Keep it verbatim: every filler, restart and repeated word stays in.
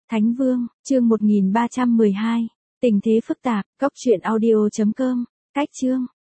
Thánh Vương, chương một nghìn ba trăm mười hai. Tình thế phức tạp, góc truyện audio chấm com. Cách chương.